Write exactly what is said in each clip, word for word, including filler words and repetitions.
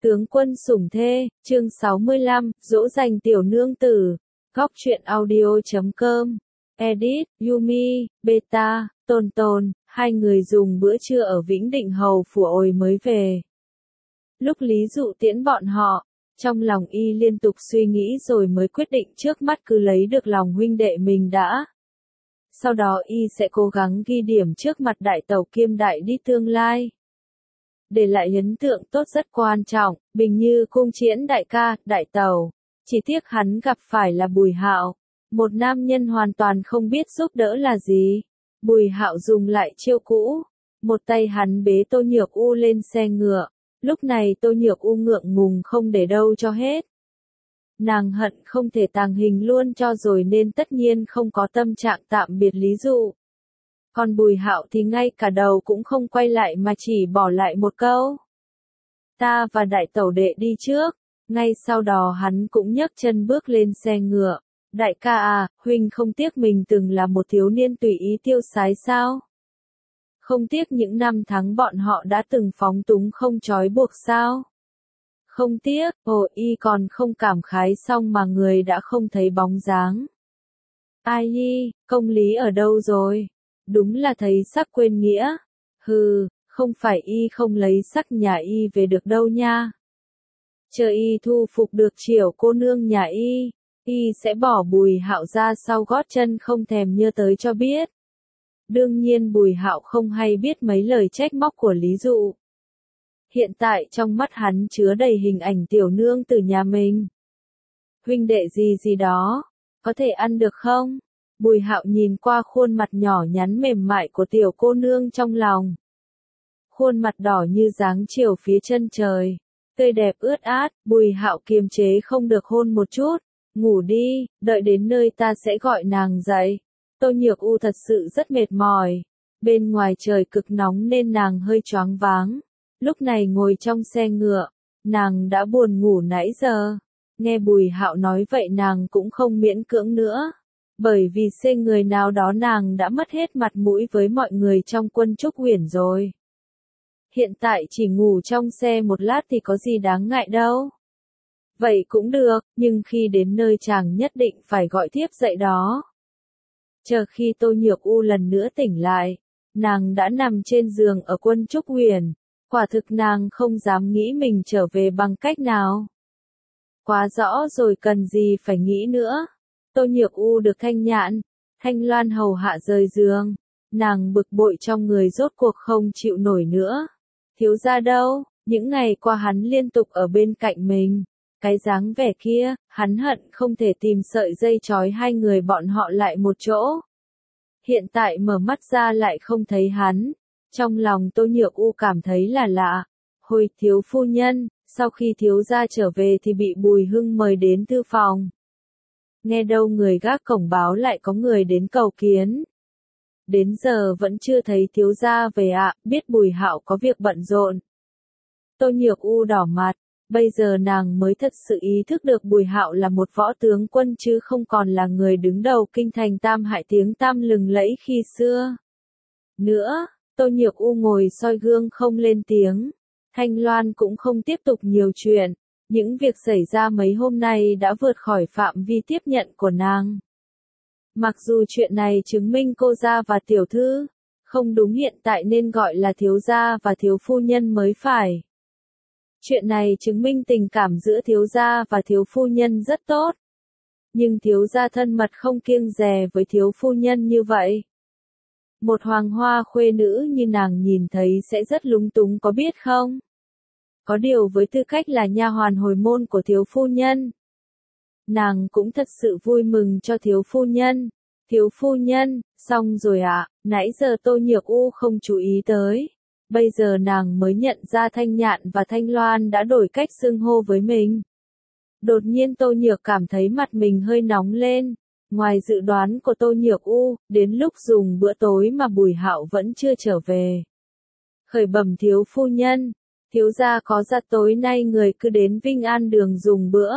Tướng quân sủng thê, chương sáu mươi lăm, dỗ dành tiểu nương tử. Góc truyện audio chấm com. Edit, Yumi, Beta, Tôn Tôn, hai người dùng bữa trưa ở Vĩnh Định Hầu phủ ồi mới về. Lúc Lý Dụ tiễn bọn họ, trong lòng y liên tục suy nghĩ rồi mới quyết định trước mắt cứ lấy được lòng huynh đệ mình đã. Sau đó y sẽ cố gắng ghi điểm trước mặt đại tẩu kiêm đại đi tương lai. Để lại ấn tượng tốt rất quan trọng, Bình Như cung chiễn đại ca, đại tẩu. Chỉ tiếc hắn gặp phải là Bùi Hạo, một nam nhân hoàn toàn không biết giúp đỡ là gì. Bùi Hạo dùng lại chiêu cũ, một tay hắn bế Tô Nhược U lên xe ngựa, lúc này Tô Nhược U ngượng ngùng không để đâu cho hết. Nàng hận không thể tàng hình luôn cho rồi nên tất nhiên không có tâm trạng tạm biệt Lý Dụ. Còn Bùi Hạo thì ngay cả đầu cũng không quay lại mà chỉ bỏ lại một câu. Ta và đại tẩu đệ đi trước. Ngay sau đó hắn cũng nhấc chân bước lên xe ngựa. Đại ca à, huynh không tiếc mình từng là một thiếu niên tùy ý tiêu sái sao? Không tiếc những năm tháng bọn họ đã từng phóng túng không trói buộc sao? Không tiếc, ồ y còn không cảm khái xong mà người đã không thấy bóng dáng. Ai nhi, công lý ở đâu rồi? Đúng là thấy sắc quên nghĩa. Hừ, không phải y không lấy sắc nhà y về được đâu nha. Chờ y thu phục được Triểu cô nương nhà y, y sẽ bỏ Bùi Hạo ra sau gót chân không thèm nhớ tới cho biết. Đương nhiên Bùi Hạo không hay biết mấy lời trách móc của Lý Dụ. Hiện tại trong mắt hắn chứa đầy hình ảnh tiểu nương từ nhà mình. Huynh đệ gì gì đó, có thể ăn được không? Bùi Hạo nhìn qua khuôn mặt nhỏ nhắn mềm mại của tiểu cô nương trong lòng. Khuôn mặt đỏ như dáng chiều phía chân trời, tươi đẹp ướt át, Bùi Hạo kiềm chế không được hôn một chút. Ngủ đi, đợi đến nơi ta sẽ gọi nàng dậy. Tô Nhược U thật sự rất mệt mỏi. Bên ngoài trời cực nóng nên nàng hơi choáng váng. Lúc này ngồi trong xe ngựa, nàng đã buồn ngủ nãy giờ. Nghe Bùi Hạo nói vậy nàng cũng không miễn cưỡng nữa. Bởi vì xê người nào đó nàng đã mất hết mặt mũi với mọi người trong quân Trúc Uyển rồi. Hiện tại chỉ ngủ trong xe một lát thì có gì đáng ngại đâu. Vậy cũng được, nhưng khi đến nơi chàng nhất định phải gọi tiếp dậy đó. Chờ khi Tô Nhược U lần nữa tỉnh lại, nàng đã nằm trên giường ở quân Trúc Uyển. Quả thực nàng không dám nghĩ mình trở về bằng cách nào. Quá rõ rồi cần gì phải nghĩ nữa. Tô Nhược U được Thanh Nhạn, Thanh Loan hầu hạ rời giường. Nàng bực bội trong người rốt cuộc không chịu nổi nữa. Thiếu gia đâu, những ngày qua hắn liên tục ở bên cạnh mình. Cái dáng vẻ kia, hắn hận không thể tìm sợi dây trói hai người bọn họ lại một chỗ. Hiện tại mở mắt ra lại không thấy hắn. Trong lòng Tô Nhược U cảm thấy là lạ. Hồi thiếu phu nhân, sau khi thiếu gia trở về thì bị Bùi Hưng mời đến thư phòng. Nghe đâu người gác cổng báo lại có người đến cầu kiến. Đến giờ vẫn chưa thấy thiếu gia về ạ, biết Bùi Hạo có việc bận rộn. Tô Nhược U đỏ mặt, bây giờ nàng mới thật sự ý thức được Bùi Hạo là một võ tướng quân chứ không còn là người đứng đầu kinh thành Tam Hải tiếng tăm lừng lẫy khi xưa. Nữa, Tô Nhược U ngồi soi gương không lên tiếng. Thanh Loan cũng không tiếp tục nhiều chuyện. Những việc xảy ra mấy hôm nay đã vượt khỏi phạm vi tiếp nhận của nàng. Mặc dù chuyện này chứng minh cô gia và tiểu thư, không đúng hiện tại nên gọi là thiếu gia và thiếu phu nhân mới phải. Chuyện này chứng minh tình cảm giữa thiếu gia và thiếu phu nhân rất tốt. Nhưng thiếu gia thân mật không kiêng dè với thiếu phu nhân như vậy. Một hoàng hoa khuê nữ như nàng nhìn thấy sẽ rất lúng túng có biết không? Có điều với tư cách là nha hoàn hồi môn của thiếu phu nhân, nàng cũng thật sự vui mừng cho thiếu phu nhân. Thiếu phu nhân, xong rồi ạ, à, nãy giờ Tô Nhược U không chú ý tới. Bây giờ nàng mới nhận ra Thanh Nhạn và Thanh Loan đã đổi cách xưng hô với mình. Đột nhiên Tô Nhược cảm thấy mặt mình hơi nóng lên. Ngoài dự đoán của Tô Nhược U, đến lúc dùng bữa tối mà Bùi Hạo vẫn chưa trở về. Khởi bẩm thiếu phu nhân, thiếu gia có ra tối nay người cứ đến Vinh An đường dùng bữa.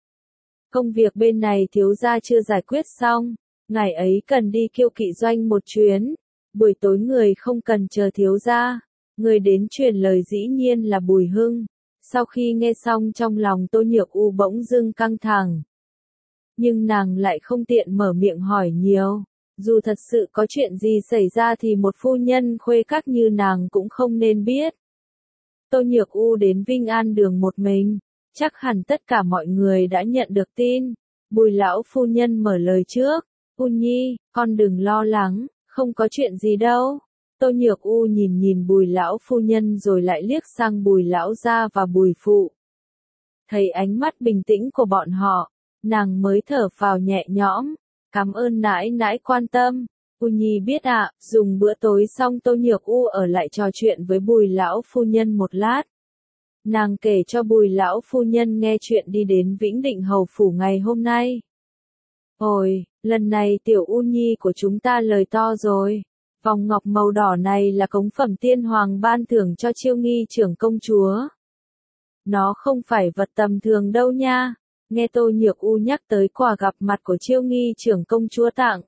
Công việc bên này thiếu gia chưa giải quyết xong, ngày ấy cần đi Kiêu Kỵ doanh một chuyến. Buổi tối người không cần chờ thiếu gia, người đến truyền lời dĩ nhiên là Bùi Hưng. Sau khi nghe xong trong lòng Tô Nhược U bỗng dưng căng thẳng. Nhưng nàng lại không tiện mở miệng hỏi nhiều. Dù thật sự có chuyện gì xảy ra thì một phu nhân khuê các như nàng cũng không nên biết. Tô Nhược U đến Vinh An đường một mình. Chắc hẳn tất cả mọi người đã nhận được tin. Bùi lão phu nhân mở lời trước. U Nhi, con đừng lo lắng, không có chuyện gì đâu. Tô Nhược U nhìn nhìn bùi lão phu nhân rồi lại liếc sang bùi lão gia và bùi phụ. Thấy ánh mắt bình tĩnh của bọn họ, nàng mới thở phào nhẹ nhõm. Cảm ơn nãi nãi quan tâm. U Nhi biết ạ. Dùng bữa tối xong Tô Nhược U ở lại trò chuyện với bùi lão phu nhân một lát. Nàng kể cho bùi lão phu nhân nghe chuyện đi đến Vĩnh Định Hầu Phủ ngày hôm nay. Ôi, lần này tiểu U Nhi của chúng ta lời to rồi. Vòng ngọc màu đỏ này là cống phẩm tiên hoàng ban thưởng cho Chiêu Nghi trưởng công chúa. Nó không phải vật tầm thường đâu nha. Nghe Tô Nhược U nhắc tới quà gặp mặt của Chiêu Nghi trưởng công chúa tặng.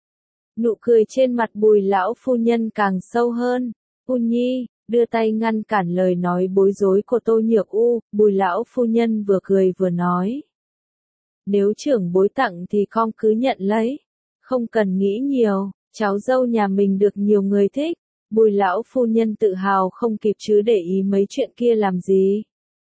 Nụ cười trên mặt bùi lão phu nhân càng sâu hơn. U Nhi, đưa tay ngăn cản lời nói bối rối của Tô Nhược U, bùi lão phu nhân vừa cười vừa nói. Nếu trưởng bối tặng thì con cứ nhận lấy. Không cần nghĩ nhiều, cháu dâu nhà mình được nhiều người thích. Bùi lão phu nhân tự hào không kịp chứ để ý mấy chuyện kia làm gì.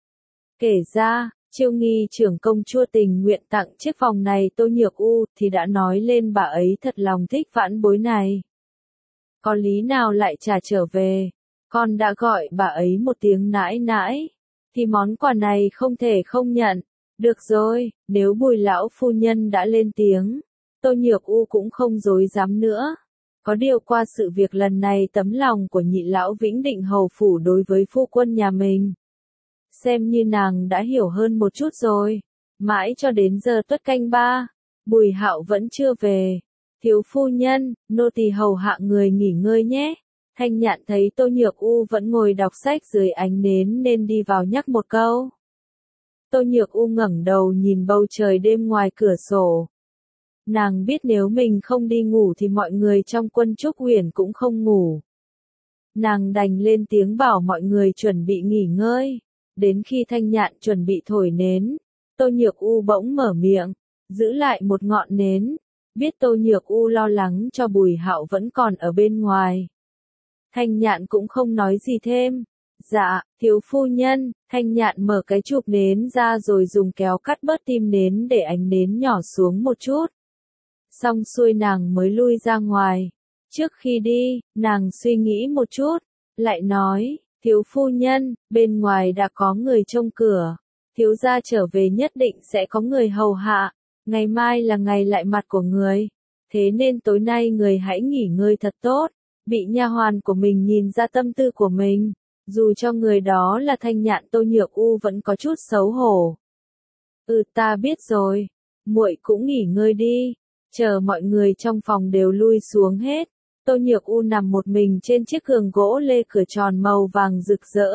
Kể ra, Chiêu Nghi trưởng công chúa tình nguyện tặng chiếc vòng này Tô Nhược U thì đã nói lên bà ấy thật lòng thích vãn bối này. Có lý nào lại trả trở về, con đã gọi bà ấy một tiếng nãi nãi, thì món quà này không thể không nhận. Được rồi, nếu bùi lão phu nhân đã lên tiếng, Tô Nhược U cũng không dối dám nữa. Có điều qua sự việc lần này tấm lòng của nhị lão Vĩnh Định Hầu Phủ đối với phu quân nhà mình. Xem như nàng đã hiểu hơn một chút rồi. Mãi cho đến giờ tuất canh ba, Bùi Hạo vẫn chưa về. Thiếu phu nhân, nô tỳ hầu hạ người nghỉ ngơi nhé. Thanh Nhạn thấy Tô Nhược U vẫn ngồi đọc sách dưới ánh nến nên đi vào nhắc một câu. Tô Nhược U ngẩng đầu nhìn bầu trời đêm ngoài cửa sổ. Nàng biết nếu mình không đi ngủ thì mọi người trong Quân Trúc Huyền cũng không ngủ. Nàng đành lên tiếng bảo mọi người chuẩn bị nghỉ ngơi. Đến khi Thanh Nhạn chuẩn bị thổi nến, Tô Nhược U bỗng mở miệng, giữ lại một ngọn nến. Biết Tô Nhược U lo lắng cho Bùi Hạo vẫn còn ở bên ngoài. Thanh Nhạn cũng không nói gì thêm. Dạ, thiếu phu nhân. Thanh Nhạn mở cái chụp nến ra rồi dùng kéo cắt bớt tim nến để ánh nến nhỏ xuống một chút. Xong xuôi nàng mới lui ra ngoài. Trước khi đi, nàng suy nghĩ một chút, lại nói, thiếu phu nhân, bên ngoài đã có người trông cửa. Thiếu gia trở về nhất định sẽ có người hầu hạ. Ngày mai là ngày lại mặt của người. Thế nên tối nay người hãy nghỉ ngơi thật tốt. Bị nha hoàn của mình nhìn ra tâm tư của mình. Dù cho người đó là Thanh Nhạn, Tô Nhược U vẫn có chút xấu hổ. Ừ, ta biết rồi. Muội cũng nghỉ ngơi đi. Chờ mọi người trong phòng đều lui xuống hết. Tô Nhược U nằm một mình trên chiếc giường gỗ lê cửa tròn màu vàng rực rỡ.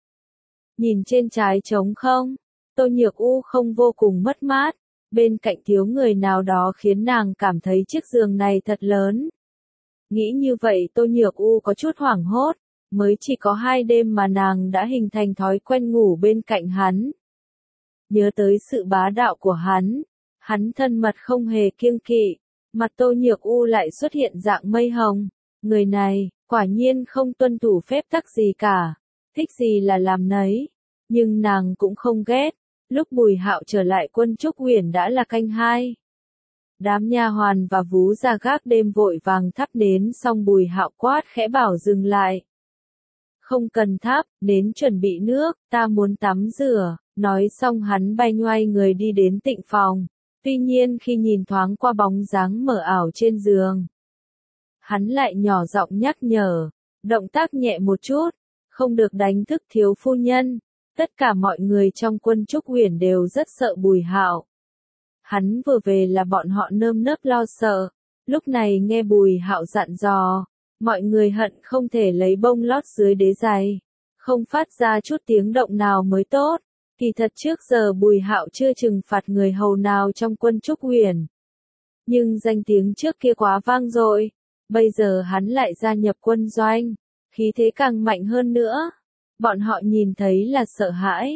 Nhìn trên trái trống không, Tô Nhược U không vô cùng mất mát. Bên cạnh thiếu người nào đó khiến nàng cảm thấy chiếc giường này thật lớn. Nghĩ như vậy Tô Nhược U có chút hoảng hốt. Mới chỉ có hai đêm mà nàng đã hình thành thói quen ngủ bên cạnh hắn. Nhớ tới sự bá đạo của hắn. Hắn thân mật không hề kiêng kỵ. Mặt Tô Nhược U lại xuất hiện dạng mây hồng. Người này, quả nhiên không tuân thủ phép tắc gì cả. Thích gì là làm nấy. Nhưng nàng cũng không ghét. Lúc Bùi Hạo trở lại Quân Trúc Huyền đã là canh hai. Đám nha hoàn và vú gia gác đêm vội vàng thắp nến xong Bùi Hạo quát khẽ bảo dừng lại. Không cần thắp, nến chuẩn bị nước, ta muốn tắm rửa. Nói xong hắn bay nhoay người đi đến tịnh phòng. Tuy nhiên khi nhìn thoáng qua bóng dáng mờ ảo trên giường, hắn lại nhỏ giọng nhắc nhở, động tác nhẹ một chút, không được đánh thức thiếu phu nhân. Tất cả mọi người trong Quân Trúc Huyền đều rất sợ Bùi Hạo. Hắn vừa về là bọn họ nơm nớp lo sợ, lúc này nghe Bùi Hạo dặn dò, mọi người hận không thể lấy bông lót dưới đế giày, không phát ra chút tiếng động nào mới tốt. Kỳ thật trước giờ Bùi Hạo chưa trừng phạt người hầu nào trong Quân Trúc Huyền. Nhưng danh tiếng trước kia quá vang dội, bây giờ hắn lại gia nhập quân doanh, khí thế càng mạnh hơn nữa. Bọn họ nhìn thấy là sợ hãi,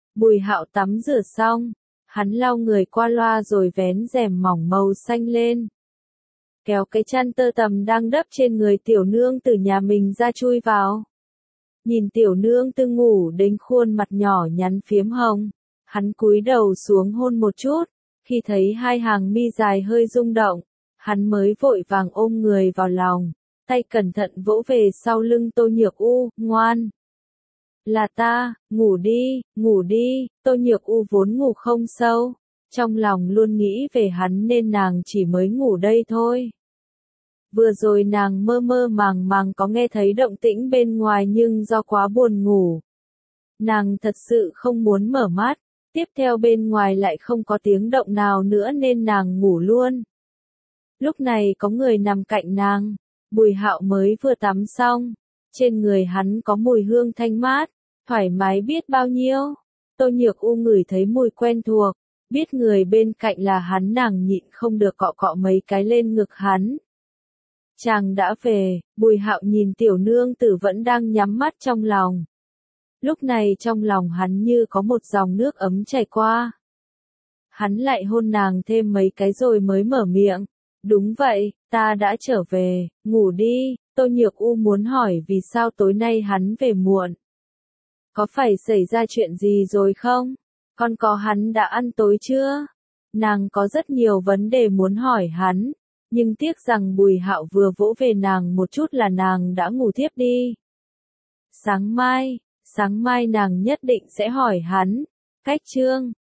Bùi Hạo tắm rửa xong, hắn lau người qua loa rồi vén rèm mỏng màu xanh lên. Kéo cái chăn tơ tằm đang đắp trên người tiểu nương từ nhà mình ra chui vào. Nhìn tiểu nương tư ngủ đến khuôn mặt nhỏ nhắn phiếm hồng, hắn cúi đầu xuống hôn một chút, khi thấy hai hàng mi dài hơi rung động, hắn mới vội vàng ôm người vào lòng, tay cẩn thận vỗ về sau lưng Tô Nhược U, ngoan. Là ta, ngủ đi, ngủ đi, Tô Nhược U vốn ngủ không sâu, trong lòng luôn nghĩ về hắn nên nàng chỉ mới ngủ đây thôi. Vừa rồi nàng mơ mơ màng màng có nghe thấy động tĩnh bên ngoài nhưng do quá buồn ngủ. Nàng thật sự không muốn mở mắt, tiếp theo bên ngoài lại không có tiếng động nào nữa nên nàng ngủ luôn. Lúc này có người nằm cạnh nàng, Bùi Hạo mới vừa tắm xong, trên người hắn có mùi hương thanh mát, thoải mái biết bao nhiêu. Tô Nhược U ngửi thấy mùi quen thuộc, biết người bên cạnh là hắn nàng nhịn không được cọ cọ mấy cái lên ngực hắn. Chàng đã về, Bùi Hạo nhìn tiểu nương tử vẫn đang nhắm mắt trong lòng. Lúc này trong lòng hắn như có một dòng nước ấm chảy qua. Hắn lại hôn nàng thêm mấy cái rồi mới mở miệng. Đúng vậy, ta đã trở về, ngủ đi. Tô Nhược U muốn hỏi vì sao tối nay hắn về muộn. Có phải xảy ra chuyện gì rồi không? Con có hắn đã ăn tối chưa? Nàng có rất nhiều vấn đề muốn hỏi hắn. Nhưng tiếc rằng Bùi Hạo vừa vỗ về nàng một chút là nàng đã ngủ thiếp đi. Sáng mai, sáng mai nàng nhất định sẽ hỏi hắn. Cách chương